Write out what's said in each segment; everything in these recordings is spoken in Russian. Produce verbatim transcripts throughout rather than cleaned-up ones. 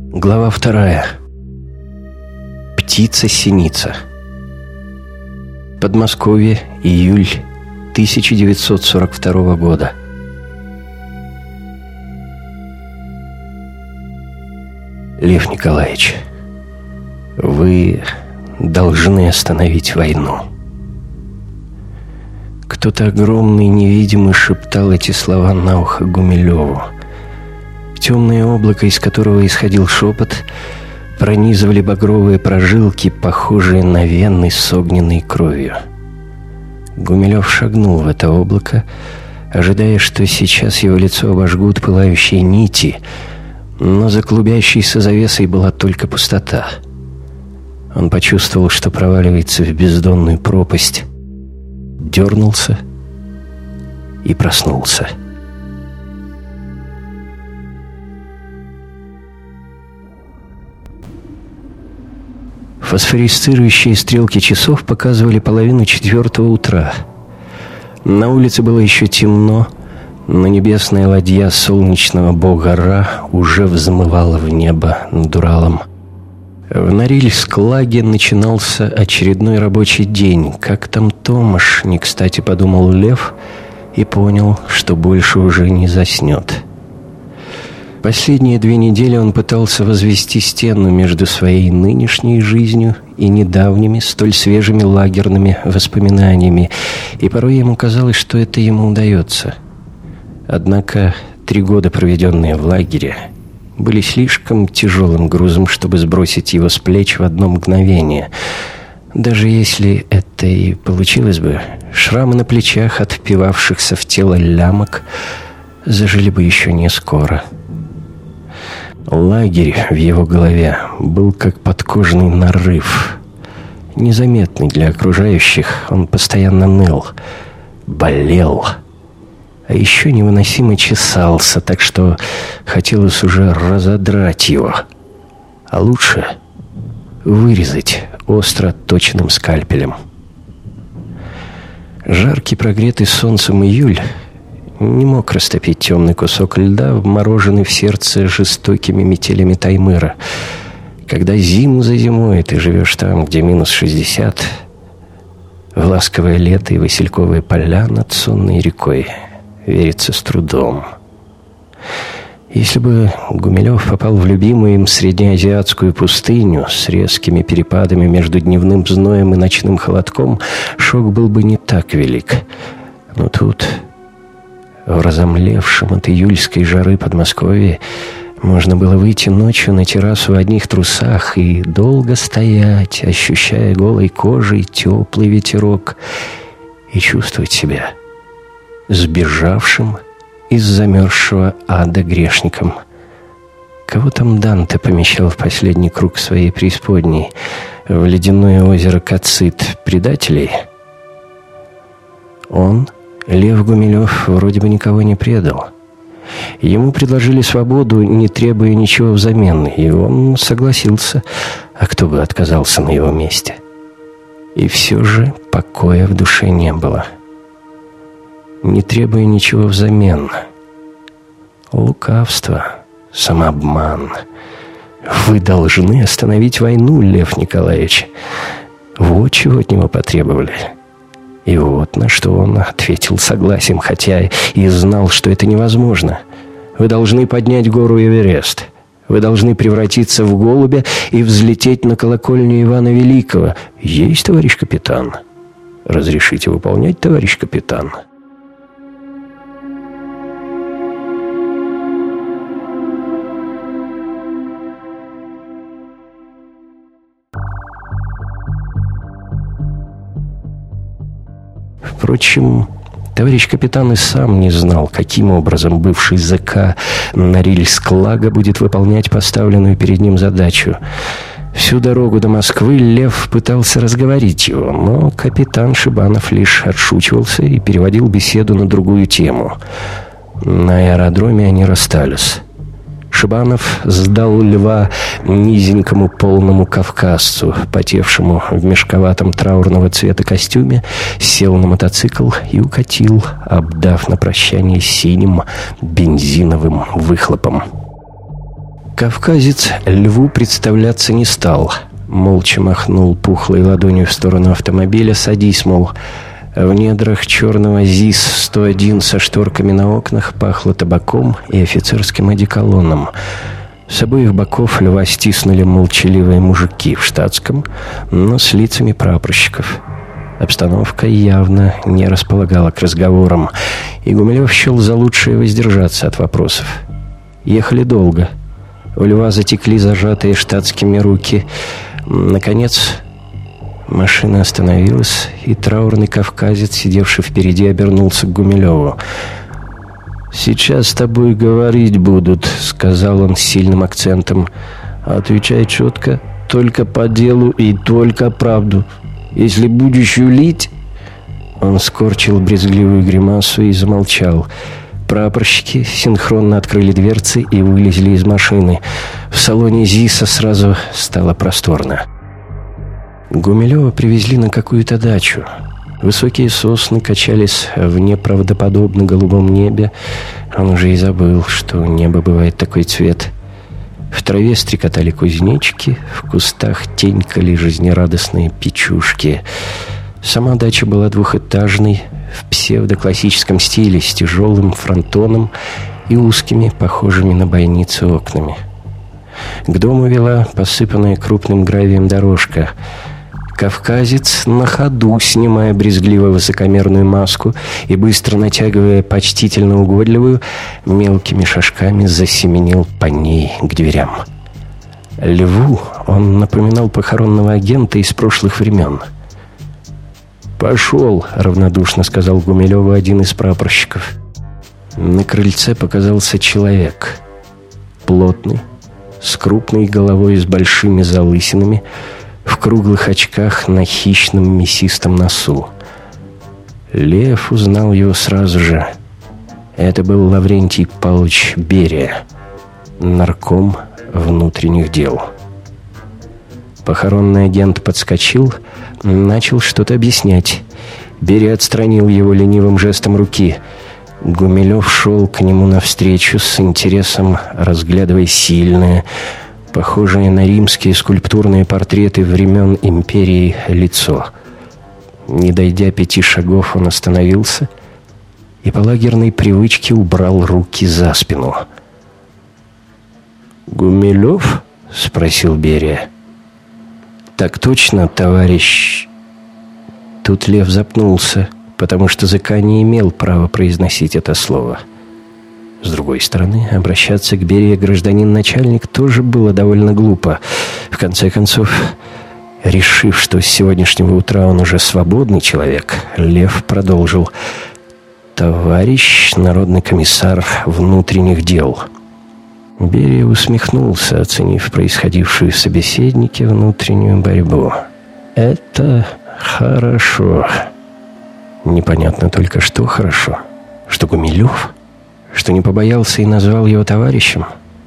Глава вторая. Птица-синица. Подмосковье, июль тысяча девятьсот сорок второго года. Лев Николаевич, вы должны остановить войну. Кто-то огромный, невидимый шептал эти слова на ухо Гумилеву. Темное облако, из которого исходил шепот, пронизывали багровые прожилки, похожие на вены с огненной кровью. Гумилев шагнул в это облако, ожидая, что сейчас его лицо обожгут пылающие нити, но за клубящейся завесой была только пустота. Он почувствовал, что проваливается в бездонную пропасть, дернулся и проснулся. Фосфорисцирующие стрелки часов показывали половину четвертого утра. На улице было еще темно, но небесная ладья солнечного бога Ра уже взмывала в небо над Уралом. В Норильск-Лаге начинался очередной рабочий день. Как там Томаш, не кстати подумал Лев и понял, что больше уже не заснет. Последние две недели он пытался возвести стену между своей нынешней жизнью и недавними, столь свежими лагерными воспоминаниями, и порой ему казалось, что это ему удается. Однако три года, проведенные в лагере, были слишком тяжелым грузом, чтобы сбросить его с плеч в одно мгновение. Даже если это и получилось бы, шрамы на плечах от впивавшихся в тело лямок зажили бы еще не скоро. Лагерь в его голове был как подкожный нарыв. Незаметный для окружающих, он постоянно ныл, болел, а еще невыносимо чесался, так что хотелось уже разодрать его, а лучше вырезать остро точным скальпелем. Жаркий, прогретый солнцем июль не мог растопить темный кусок льда, вмороженный в сердце жестокими метелями Таймыра. Когда зиму за зимой ты живешь там, где минус шестьдесят, в ласковое лето и васильковые поля над сонной рекой верится с трудом. Если бы Гумилев попал в любимую им среднеазиатскую пустыню с резкими перепадами между дневным зноем и ночным холодком, шок был бы не так велик. Но тут, в разомлевшем от июльской жары Подмосковье, можно было выйти ночью на террасу в одних трусах и долго стоять, ощущая голой кожей теплый ветерок, и чувствовать себя сбежавшим из замерзшего ада грешником. Кого там Данте помещал в последний круг своей преисподней? В ледяное озеро Кацит предателей? Он, Лев Гумилев, вроде бы никого не предал. Ему предложили свободу, не требуя ничего взамен, и он согласился, а кто бы отказался на его месте? И все же покоя в душе не было. Не требуя ничего взамен. Лукавство, самообман. Вы должны остановить войну, Лев Николаевич. Вот чего от него потребовали. И вот на что он ответил согласием, хотя и знал, что это невозможно. Вы должны поднять гору Эверест. Вы должны превратиться в голубя и взлететь на колокольню Ивана Великого. Есть, товарищ капитан? Разрешите выполнять, товарищ капитан? Впрочем, товарищ капитан и сам не знал, каким образом бывший ЗК Норильск-Лага будет выполнять поставленную перед ним задачу. Всю дорогу до Москвы Лев пытался разговорить его, но капитан Шибанов лишь отшучивался и переводил беседу на другую тему. На аэродроме они расстались. Шибанов сдал Льва низенькому полному кавказцу, потевшему в мешковатом траурного цвета костюме, сел на мотоцикл и укатил, обдав на прощание синим бензиновым выхлопом. Кавказец Льву представляться не стал. Молча махнул пухлой ладонью в сторону автомобиля. «Садись, мол». В недрах черного ЗИС сто один со шторками на окнах пахло табаком и офицерским одеколоном. С обоих боков Льва стиснули молчаливые мужики в штатском, но с лицами прапорщиков. Обстановка явно не располагала к разговорам, и Гумилев счел за лучшее воздержаться от вопросов. Ехали долго. У Льва затекли зажатые штатскими руки. Наконец, машина остановилась, и траурный кавказец, сидевший впереди, обернулся к Гумилеву. «Сейчас с тобой говорить будут», — сказал он с сильным акцентом. «Отвечай четко, только по делу и только правду. Если будешь юлить...» Он скорчил брезгливую гримасу и замолчал. Прапорщики синхронно открыли дверцы и вылезли из машины. В салоне ЗИСа сразу стало просторно. Гумилева привезли на какую-то дачу. Высокие сосны качались в неправдоподобно голубом небе. Он уже и забыл, что небо бывает такой цвет. В траве стрекотали кузнечики, в кустах тенькали жизнерадостные печушки. Сама дача была двухэтажной, в псевдоклассическом стиле, с тяжелым фронтоном и узкими, похожими на бойницы, окнами. К дому вела посыпанная крупным гравием дорожка. Кавказец на ходу, снимая брезгливо высокомерную маску и быстро натягивая почтительно угодливую, мелкими шажками засеменил по ней к дверям. Льву он напоминал похоронного агента из прошлых времен. «Пошел», — равнодушно сказал Гумилеву один из прапорщиков. На крыльце показался человек. Плотный, с крупной головой, с большими залысинами, в круглых очках на хищном мясистом носу. Лев узнал его сразу же. Это был Лаврентий Павлович Берия, нарком внутренних дел. Похоронный агент подскочил, начал что-то объяснять. Берия отстранил его ленивым жестом руки. Гумилев шел к нему навстречу с интересом, разглядывая сильное, похожее на римские скульптурные портреты времен империи, лицо. Не дойдя пяти шагов, он остановился и по лагерной привычке убрал руки за спину. «Гумилев?» — спросил Берия. «Так точно, товарищ...» Тут Лев запнулся, потому что языка не имел права произносить это слово. С другой стороны, обращаться к Берии гражданин-начальник тоже было довольно глупо. В конце концов, решив, что с сегодняшнего утра он уже свободный человек, Лев продолжил: «Товарищ народный комиссар внутренних дел». Берия усмехнулся, оценив происходившую в собеседнике внутреннюю борьбу. «Это хорошо». Непонятно только, что хорошо. Что Гумилев? Что не побоялся и назвал его товарищем?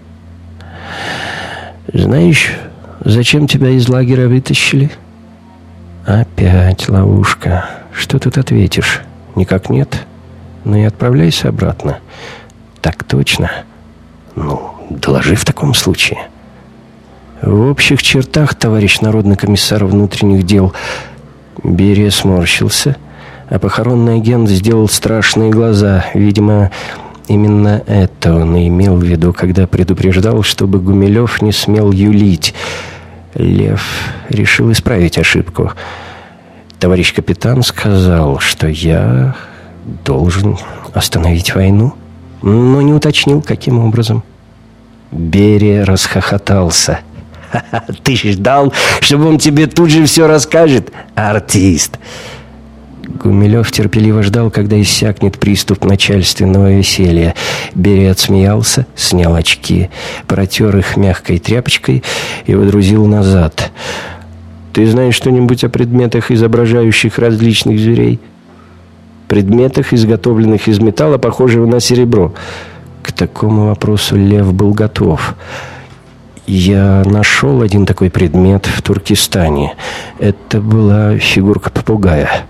«Знаешь, зачем тебя из лагеря вытащили?» «Опять ловушка. Что тут ответишь? Никак нет? Ну и отправляйся обратно». «Так точно. Ну, доложи в таком случае». «В общих чертах, товарищ народный комиссар внутренних дел». Берия сморщился, а похоронный агент сделал страшные глаза. Видимо, именно это он и имел в виду, когда предупреждал, чтобы Гумилев не смел юлить. Лев решил исправить ошибку. «Товарищ капитан сказал, что я должен остановить войну, но не уточнил, каким образом». Берия расхохотался. «Ха-ха, ты ждал, чтобы он тебе тут же все расскажет? Артист!» Гумилев терпеливо ждал, когда иссякнет приступ начальственного веселья. Берия отсмеялся, снял очки, протер их мягкой тряпочкой и водрузил назад. «Ты знаешь что-нибудь о предметах, изображающих различных зверей? Предметах, изготовленных из металла, похожего на серебро?» К такому вопросу Лев был готов. «Я нашел один такой предмет в Туркестане. Это была фигурка попугая».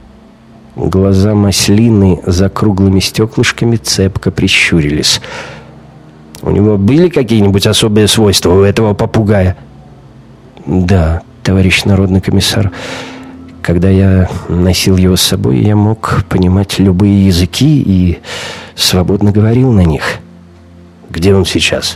Глаза маслины за круглыми стеклышками цепко прищурились. У него были какие-нибудь особые свойства у этого попугая? Да, товарищ народный комиссар. Когда я носил его с собой, я мог понимать любые языки и свободно говорил на них. Где он сейчас?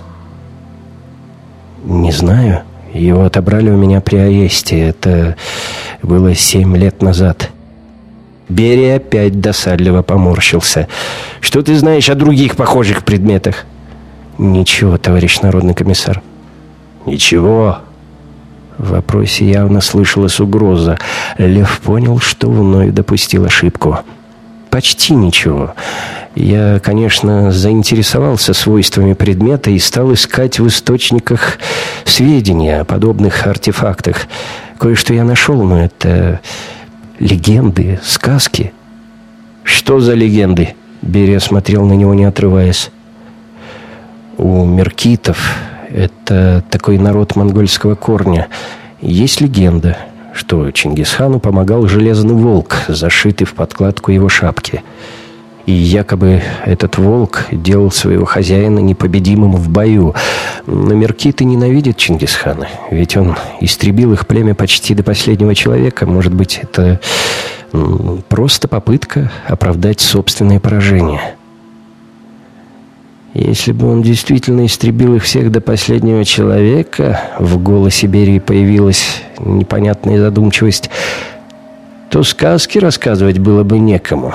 Не знаю. Его отобрали у меня при аресте. Это было семь лет назад. Берия опять досадливо поморщился. Что ты знаешь о других похожих предметах? Ничего, товарищ народный комиссар. Ничего? В вопросе явно слышалась угроза. Лев понял, что вновь допустил ошибку. Почти ничего. Я, конечно, заинтересовался свойствами предмета и стал искать в источниках сведения о подобных артефактах. Кое-что я нашел, но это легенды, сказки. Что за легенды? Берия смотрел на него, не отрываясь. У меркитов, это такой народ монгольского корня, есть легенда, что Чингисхану помогал железный волк, зашитый в подкладку его шапки. И якобы этот волк делал своего хозяина непобедимым в бою. Но меркиты ненавидят Чингисхана, ведь он истребил их племя почти до последнего человека. Может быть, это ну, просто попытка оправдать собственное поражение. Если бы он действительно истребил их всех до последнего человека, в голосе Берии появилась непонятная задумчивость, то сказки рассказывать было бы некому.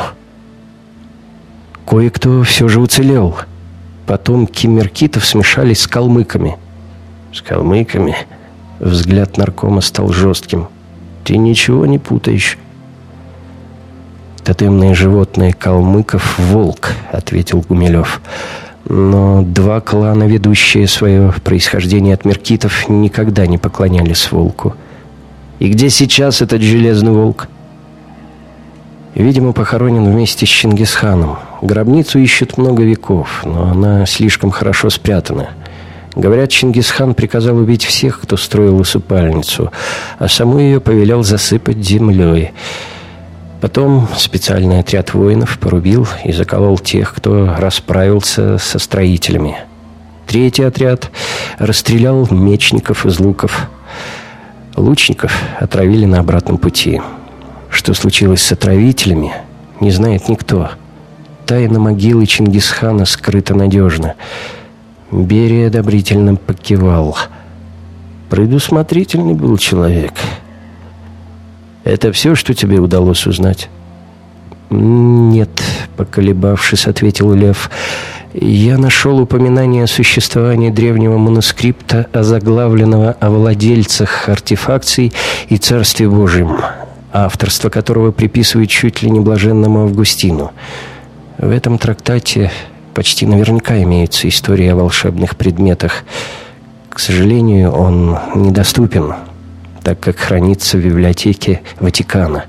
Кое-кто все же уцелел. Потомки меркитов смешались с калмыками. С калмыками? Взгляд наркома стал жестким. Ты ничего не путаешь. Тотемное животное калмыков — волк, ответил Гумилев. Но два клана, ведущие свое происхождение от меркитов, никогда не поклонялись волку. И где сейчас этот железный волк? Видимо, похоронен вместе с Чингисханом. Гробницу ищут много веков, но она слишком хорошо спрятана. Говорят, Чингисхан приказал убить всех, кто строил усыпальницу, а саму ее повелел засыпать землей. Потом специальный отряд воинов порубил и заколол тех, кто расправился со строителями. Третий отряд расстрелял мечников из луков. Лучников отравили на обратном пути. Что случилось с отравителями, не знает никто. Тайна могилы Чингисхана скрыта надежно. Берия одобрительно покивал. Предусмотрительный был человек. Это все, что тебе удалось узнать? Нет, поколебавшись, ответил Лев. Я нашел упоминание о существовании древнего манускрипта, озаглавленного о владельцах артефакций и Царстве Божьем, авторство которого приписывают чуть ли не блаженному Августину. В этом трактате почти наверняка имеется история о волшебных предметах. К сожалению, он недоступен, так как хранится в библиотеке Ватикана.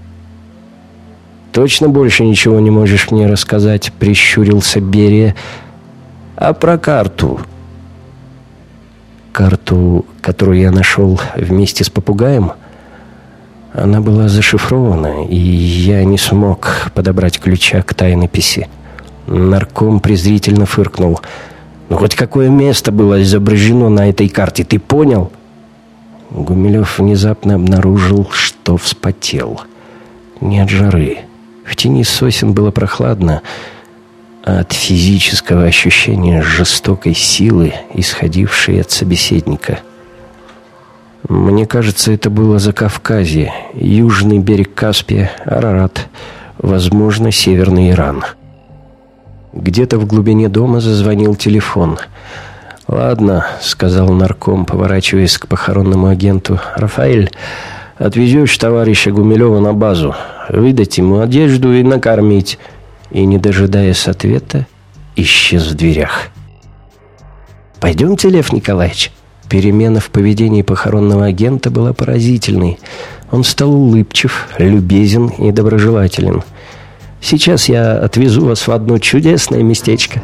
«Точно больше ничего не можешь мне рассказать?» — прищурился Берия. «А про карту?» «Карту, которую я нашел вместе с попугаем?» Она была зашифрована, и я не смог подобрать ключа к тайнописи. Нарком презрительно фыркнул. «Ну, хоть какое место было изображено на этой карте, ты понял?» Гумилев внезапно обнаружил, что вспотел. Не от жары. В тени сосен было прохладно, а от физического ощущения жестокой силы, исходившей от собеседника. Мне кажется, это было Закавказье, южный берег Каспия, Арарат, возможно, северный Иран. Где-то в глубине дома зазвонил телефон. «Ладно», — сказал нарком, поворачиваясь к похоронному агенту. «Рафаэль, отвезешь товарища Гумилева на базу, выдать ему одежду и накормить». И, не дожидаясь ответа, исчез в дверях. «Пойдемте, Лев Николаевич». Перемена в поведении похоронного агента была поразительной. Он стал улыбчив, любезен и доброжелателен. «Сейчас я отвезу вас в одно чудесное местечко».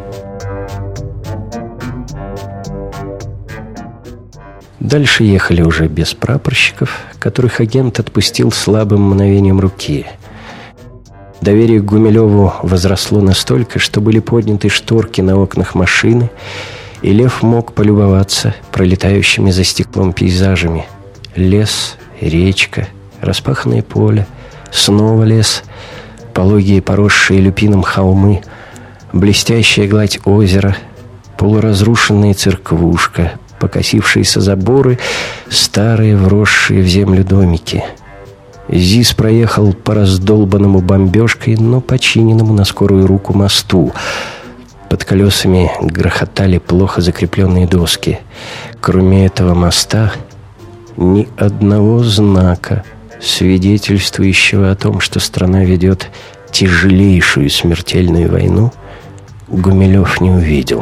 Дальше ехали уже без прапорщиков, которых агент отпустил слабым мгновением руки. Доверие к Гумилеву возросло настолько, что были подняты шторки на окнах машины, и Лев мог полюбоваться пролетающими за стеклом пейзажами. Лес, речка, распаханное поле, снова лес, пологие поросшие люпином холмы, блестящая гладь озера, полуразрушенная церквушка, покосившиеся заборы, старые вросшие в землю домики. Зис проехал по раздолбанному бомбежкой, но починенному на скорую руку мосту. Под колесами грохотали плохо закрепленные доски. Кроме этого моста, ни одного знака, свидетельствующего о том, что страна ведет тяжелейшую смертельную войну, Гумилев не увидел.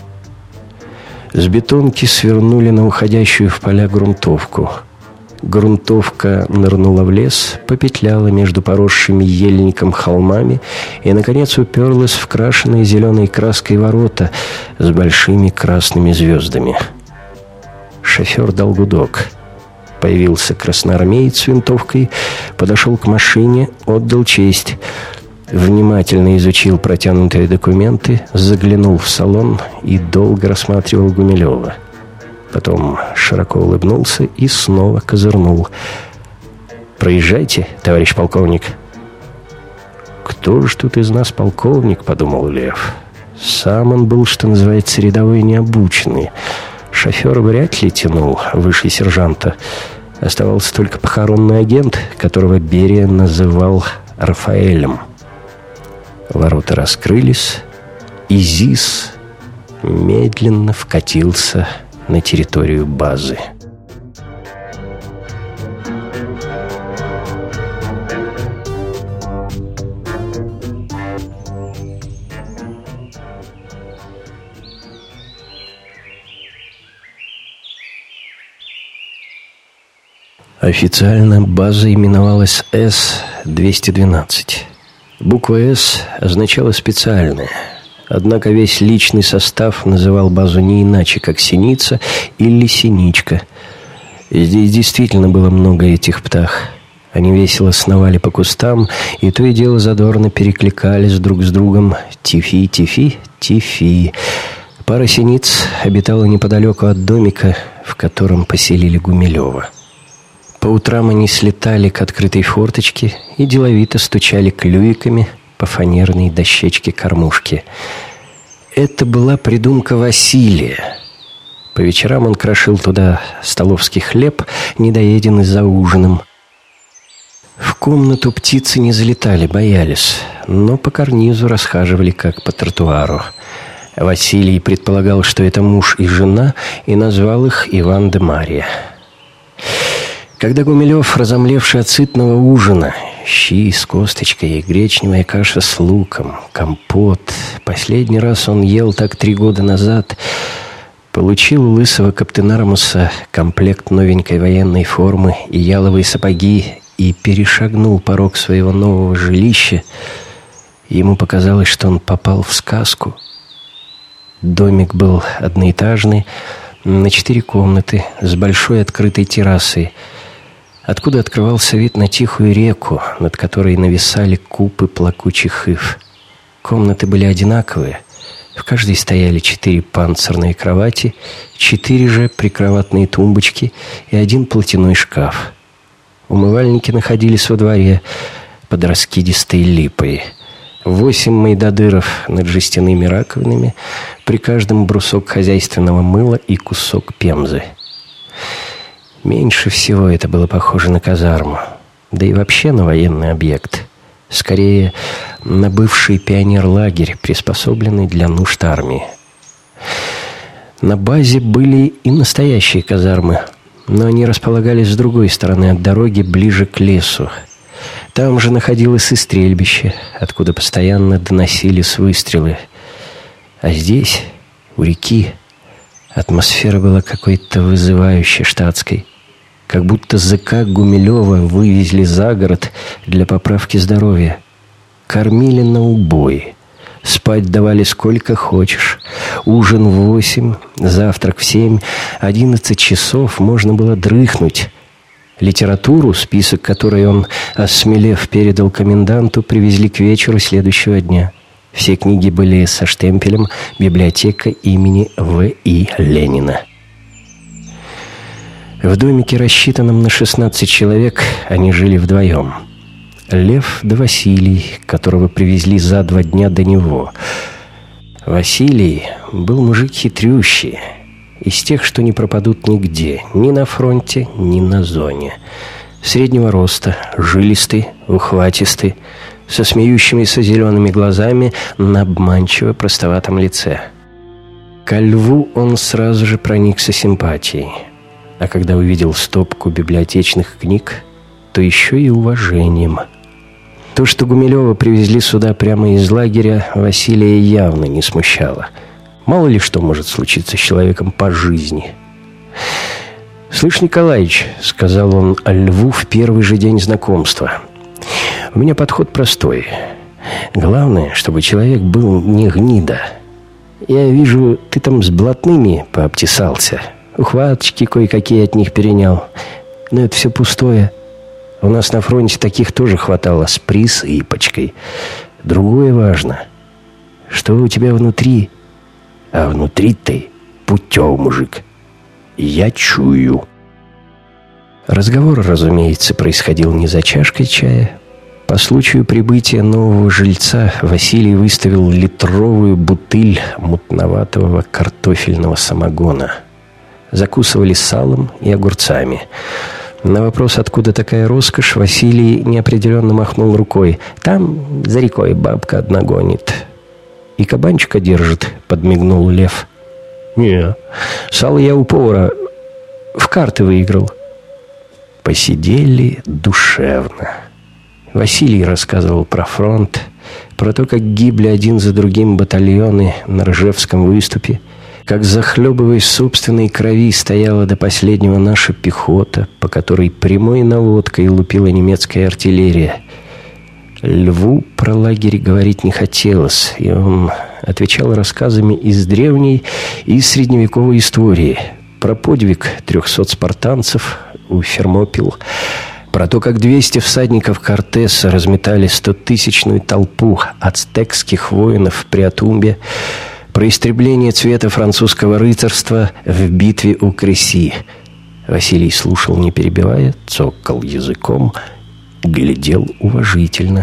С бетонки свернули на уходящую в поля грунтовку. Грунтовка нырнула в лес, попетляла между поросшими ельником холмами и, наконец, уперлась в крашеные зеленой краской ворота с большими красными звездами. Шофер дал гудок. Появился красноармеец с винтовкой, подошел к машине, отдал честь. Внимательно изучил протянутые документы, заглянул в салон и долго рассматривал Гумилева. Потом широко улыбнулся и снова козырнул. «Проезжайте, товарищ полковник». «Кто ж тут из нас полковник?» — подумал Лев. Сам он был, что называется, рядовой необученный. Шофер вряд ли тянул выше сержанта. Оставался только похоронный агент, которого Берия называл Рафаэлем. Ворота раскрылись, и ЗИС медленно вкатился на территорию базы. Официально база именовалась С двести двенадцать. Буква «С» означала «специальная». Однако весь личный состав называл базу не иначе, как «Синица» или «Синичка». Здесь действительно было много этих птах. Они весело сновали по кустам, и то и дело задорно перекликались друг с другом. «Тифи, тифи, тифи». Пара синиц обитала неподалеку от домика, в котором поселили Гумилева. По утрам они слетали к открытой форточке и деловито стучали клювиками по фанерной дощечке кормушки. Это была придумка Василия. По вечерам он крошил туда столовский хлеб, недоеденный за ужином. В комнату птицы не залетали, боялись, но по карнизу расхаживали, как по тротуару. Василий предполагал, что это муж и жена, и назвал их Иван да Марья. Когда Гумилев, разомлевший от сытного ужина, щи с косточкой, гречневая каша с луком, компот, последний раз он ел так три года назад, получил у лысого каптенармуса комплект новенькой военной формы и яловые сапоги и перешагнул порог своего нового жилища, ему показалось, что он попал в сказку. Домик был одноэтажный, на четыре комнаты, с большой открытой террасой, откуда открывался вид на тихую реку, над которой нависали купы плакучих ив. Комнаты были одинаковые. В каждой стояли четыре панцирные кровати, четыре же прикроватные тумбочки и один платяной шкаф. Умывальники находились во дворе под раскидистой липой. Восемь майдадыров над жестяными раковинами, при каждом брусок хозяйственного мыла и кусок пемзы. Меньше всего это было похоже на казарму, да и вообще на военный объект. Скорее, на бывший пионерлагерь, приспособленный для нужд армии. На базе были и настоящие казармы, но они располагались с другой стороны от дороги, ближе к лесу. Там же находилось и стрельбище, откуда постоянно доносились выстрелы. А здесь, у реки, атмосфера была какой-то вызывающей, штатской. Как будто зэка Гумилева вывезли за город для поправки здоровья. Кормили на убой. Спать давали сколько хочешь. Ужин в восемь, завтрак в семь, одиннадцать часов можно было дрыхнуть. Литературу, список которой он, осмелев, передал коменданту, привезли к вечеру следующего дня. Все книги были со штемпелем «Библиотека имени В И Ленина». В домике, рассчитанном на шестнадцать человек, они жили вдвоем. Лев да Василий, которого привезли за два дня до него. Василий был мужик хитрющий, из тех, что не пропадут нигде, ни на фронте, ни на зоне. Среднего роста, жилистый, ухватистый, со смеющимися зелеными глазами на обманчиво простоватом лице. Ко льву он сразу же проникся симпатией, а когда увидел стопку библиотечных книг, то еще и уважением. То, что Гумилева привезли сюда прямо из лагеря, Василия явно не смущало. Мало ли что может случиться с человеком по жизни. «Слышь, Николаич», — сказал он льву в первый же день знакомства, — «у меня подход простой. Главное, чтобы человек был не гнида. Я вижу, ты там с блатными пообтесался, ухваточки кое-какие от них перенял. Но это все пустое. У нас на фронте таких тоже хватало с присыпочкой. Другое важно. Что у тебя внутри? А внутри ты путёв, мужик. Я чую». Разговор, разумеется, происходил не за чашкой чая. По случаю прибытия нового жильца Василий выставил литровую бутыль мутноватого картофельного самогона. Закусывали салом и огурцами. На вопрос, откуда такая роскошь, Василий неопределенно махнул рукой. «Там за рекой бабка одна гонит». «И кабанчика держит», — подмигнул Лев. «Не, сало я у повара в карты выиграл». Посидели душевно. Василий рассказывал про фронт, про то, как гибли один за другим батальоны на Ржевском выступе, как, захлебываясь в собственной крови, стояла до последнего наша пехота, по которой прямой наводкой лупила немецкая артиллерия. Льву про лагерь говорить не хотелось, и он отвечал рассказами из древней и средневековой истории, про подвиг трехсот спартанцев у Фермопил, про то, как двести всадников Кортеса разметали стотысячную толпу ацтекских воинов при Атумбе, про истребление цвета французского рыцарства в битве у Креси. Василий слушал, не перебивая, цокал языком, глядел уважительно.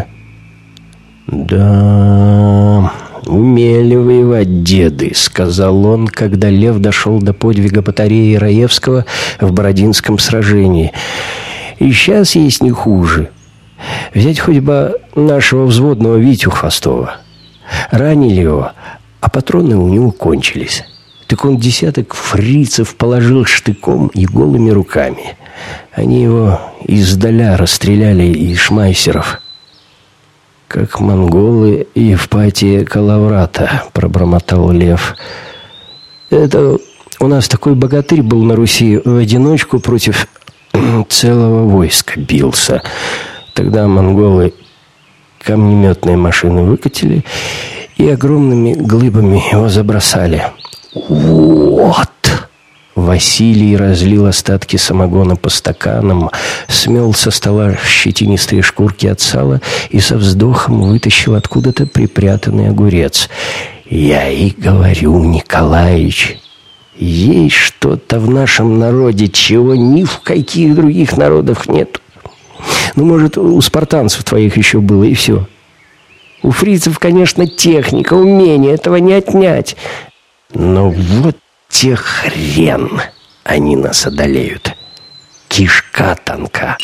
«Да, умели воевать деды», — сказал он, когда Лев дошел до подвига батареи Раевского в Бородинском сражении. «И сейчас есть не хуже. Взять хоть бы нашего взводного Витю Хвостова. Ранили его, а патроны у него кончились. Так он десяток фрицев положил штыком и голыми руками. Они его издаля расстреляли из шмайсеров». «Как монголы Евпатия Калаврата», — пробормотал Лев. «Это у нас такой богатырь был на Руси, в одиночку против целого войска бился. Тогда монголы камнеметные машины выкатили и огромными глыбами его забросали». «Вот!» Василий разлил остатки самогона по стаканам, смел со стола щетинистые шкурки от сала и со вздохом вытащил откуда-то припрятанный огурец. «Я и говорю, Николаич, есть что-то в нашем народе, чего ни в каких других народах нет. Ну, может, у спартанцев твоих еще было, и все. У фрицев, конечно, техника, умение, этого не отнять. Но вот те хрен они нас одолеют. Кишка тонка».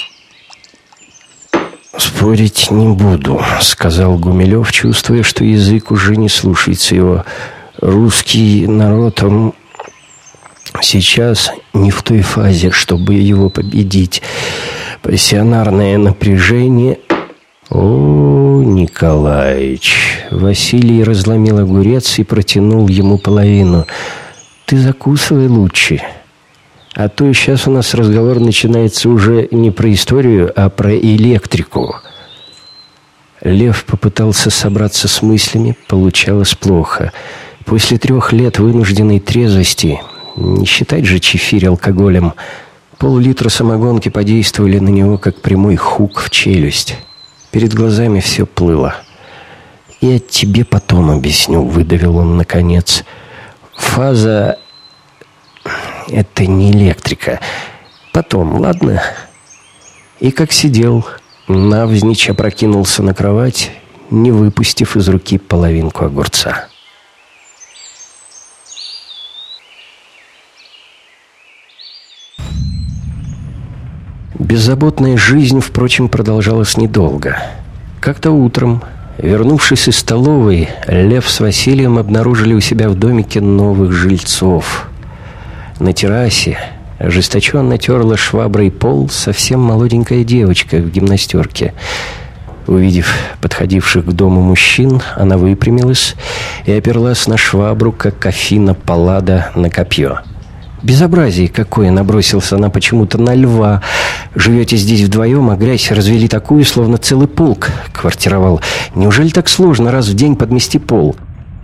«Спорить не буду», — сказал Гумилев, чувствуя, что язык уже не слушается его. «Русский народ, он сейчас не в той фазе, чтобы его победить. Пассионарное напряжение...» «О, Николаич!» Василий разломил огурец и протянул ему половину. «Ты закусывай лучше. А то сейчас у нас разговор начинается уже не про историю, а про электрику». Лев попытался собраться с мыслями, получалось плохо. После трех лет вынужденной трезвости, не считать же чефирь алкоголем, пол-литра самогонки подействовали на него, как прямой хук в челюсть. Перед глазами все плыло. «Я тебе потом объясню», — выдавил он наконец. «Фаза — это не электрика. Потом, ладно?» И как сидел, навзничь опрокинулся на кровать, не выпустив из руки половинку огурца. Беззаботная жизнь, впрочем, продолжалась недолго. Как-то утром, вернувшись из столовой, Лев с Василием обнаружили у себя в домике новых жильцов. На террасе ожесточенно терла шваброй пол совсем молоденькая девочка в гимнастерке. Увидев подходивших к дому мужчин, она выпрямилась и оперлась на швабру, как Афина Паллада на копье. «Безобразие какое!» — набросился она почему-то на Льва. «Живете здесь вдвоем, а грязь развели такую, словно целый полк квартировал. Неужели так сложно раз в день подмести пол?»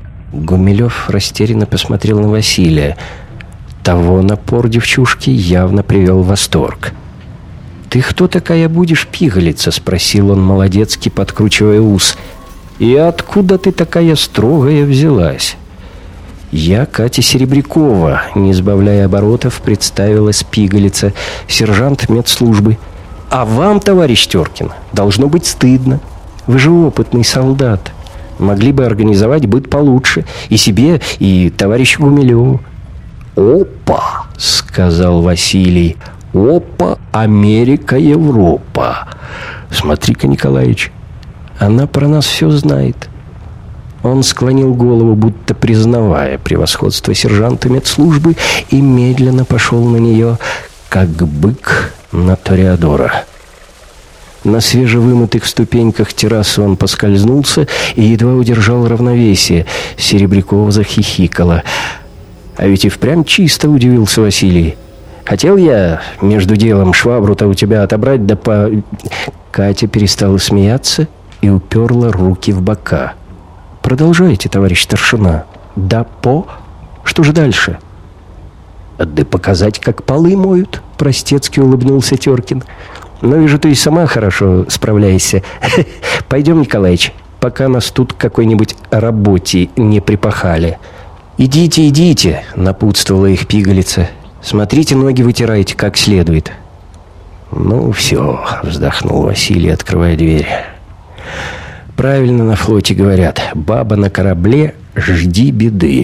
Гумилев растерянно посмотрел на Василия. Того напор девчушки явно привел в восторг. «Ты кто такая будешь пигалица?» — спросил он молодецки, подкручивая ус. «И откуда ты такая строгая взялась?» «Я Катя Серебрякова», — не сбавляя оборотов, представилась пигалица, сержант медслужбы. «А вам, товарищ Теркин, должно быть стыдно. Вы же опытный солдат. Могли бы организовать быт получше и себе, и товарищу Гумилеву». «Опа!» — сказал Василий. «Опа! Америка, Европа! Смотри-ка, Николаич, она про нас все знает». Он склонил голову, будто признавая превосходство сержанта медслужбы, и медленно пошел на нее, как бык на Тореадора. На свежевымытых ступеньках террасы он поскользнулся и едва удержал равновесие. Серебрякова захихикала. «А ведь и впрямь чисто», — удивился Василий. «Хотел я между делом швабру-то у тебя отобрать, да по...» Катя перестала смеяться и уперла руки в бока. «Продолжайте, товарищ старшина». «Да по? Что же дальше?» «Да показать, как полы моют», — простецки улыбнулся Теркин. «Но вижу, ты и сама хорошо справляешься. Пойдем, Николаич, пока нас тут к какой-нибудь работе не припахали». «Идите, идите», — напутствовала их пигалица. «Смотрите, ноги вытирайте как следует». «Ну, все», — вздохнул Василий, открывая дверь. «Правильно на флоте говорят: баба на корабле, жди беды».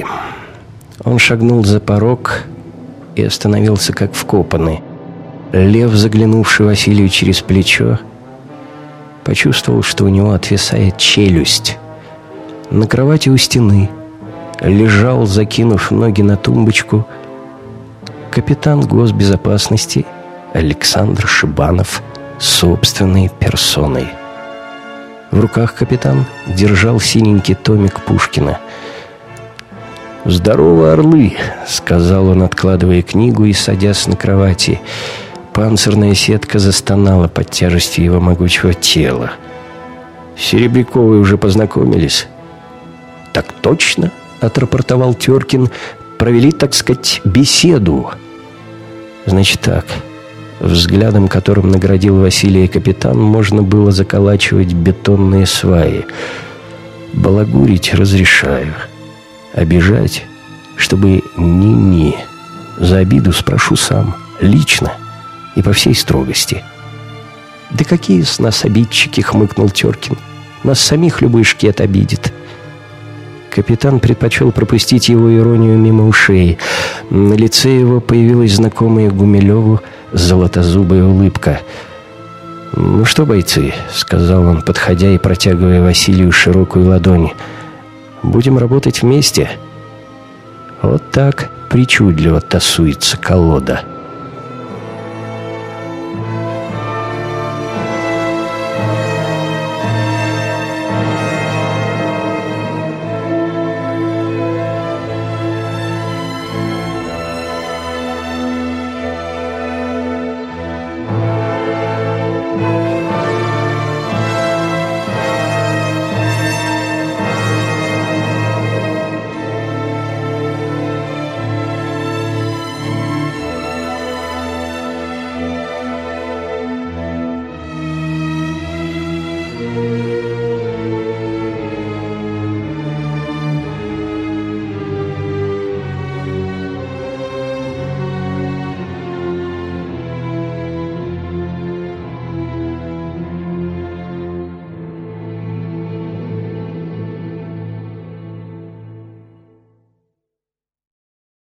Он шагнул за порог и остановился как вкопанный. Лев, заглянувший Василию через плечо, почувствовал, что у него отвисает челюсть. На кровати у стены лежал, закинув ноги на тумбочку, капитан госбезопасности Александр Шибанов собственной персоной. В руках капитан держал синенький томик Пушкина. «Здорово, орлы!» — сказал он, откладывая книгу и садясь на кровати. Панцирная сетка застонала под тяжестью его могучего тела. «Серебряковы уже познакомились?» «Так точно!» — отрапортовал Теркин. «Провели, так сказать, беседу». «Значит так». Взглядом, которым наградил Василия капитан, можно было заколачивать бетонные сваи. «Балагурить разрешаю. Обижать, чтобы ни-ни. За обиду спрошу сам, лично и по всей строгости». «Да какие с нас обидчики!» — хмыкнул Теркин. «Нас самих любой шкет обидит». Капитан предпочел пропустить его иронию мимо ушей. На лице его появилась знакомая Гумилеву золотозубая улыбка. «Ну что, бойцы», — сказал он, подходя и протягивая Василию широкую ладонь, — «будем работать вместе». Вот так причудливо тасуется колода.